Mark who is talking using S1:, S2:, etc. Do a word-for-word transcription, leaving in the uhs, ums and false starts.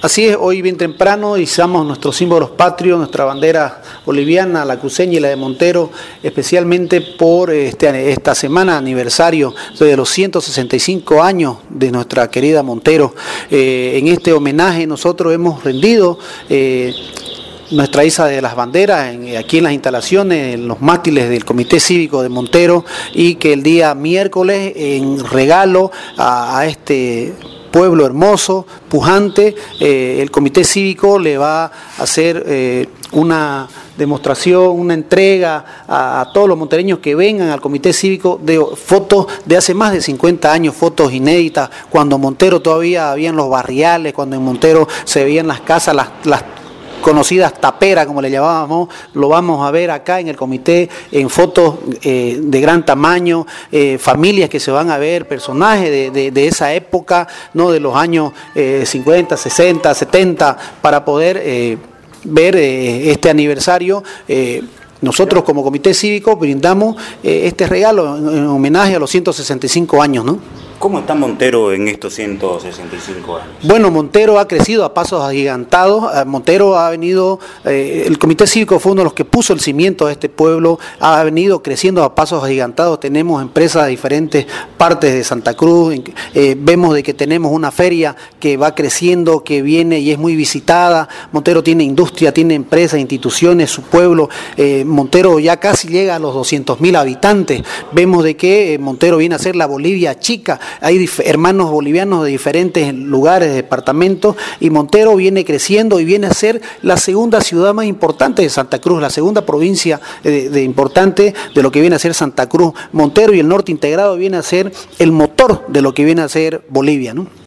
S1: Así es, hoy bien temprano izamos nuestros símbolos patrios, nuestra bandera boliviana, la cruceña y la de Montero, especialmente por este, esta semana aniversario de los ciento sesenta y cinco años de nuestra querida Montero. Eh, en este homenaje nosotros hemos rendido eh, nuestra Isa de las Banderas en, aquí en las instalaciones, en los mástiles del Comité Cívico de Montero, y que el día miércoles, en regalo a, a este pueblo hermoso, pujante, eh, el Comité Cívico le va a hacer eh, una demostración, una entrega a, a todos los montereños que vengan al Comité Cívico de fotos de hace más de cincuenta años, fotos inéditas, cuando Montero todavía habían los barriales, cuando en Montero se veían las casas, las, las conocidas taperas, como le llamábamos. Lo vamos a ver acá en el comité, en fotos eh, de gran tamaño, eh, familias que se van a ver, personajes de, de, de esa época, no de los años eh, cincuenta, sesenta, setenta, para poder eh, ver eh, este aniversario. Eh, nosotros como comité cívico brindamos eh, este regalo en, en homenaje a los ciento sesenta y cinco años, ¿no?
S2: ¿Cómo está Montero en estos ciento sesenta y cinco años?
S1: Bueno, Montero ha crecido a pasos agigantados. Montero ha venido, eh, el Comité Cívico fue uno de los que puso el cimiento a este pueblo, ha venido creciendo a pasos agigantados. Tenemos empresas de diferentes partes de Santa Cruz, eh, vemos de que tenemos una feria que va creciendo, que viene y es muy visitada. Montero tiene industria, tiene empresas, instituciones, su pueblo. Eh, Montero ya casi llega a los doscientos mil habitantes. Vemos de que eh, Montero viene a ser la Bolivia chica. Hay hermanos bolivianos de diferentes lugares, departamentos, y Montero viene creciendo y viene a ser la segunda ciudad más importante de Santa Cruz, la segunda provincia de, de importante de lo que viene a ser Santa Cruz. Montero y el norte integrado viene a ser el motor de lo que viene a ser Bolivia, ¿no?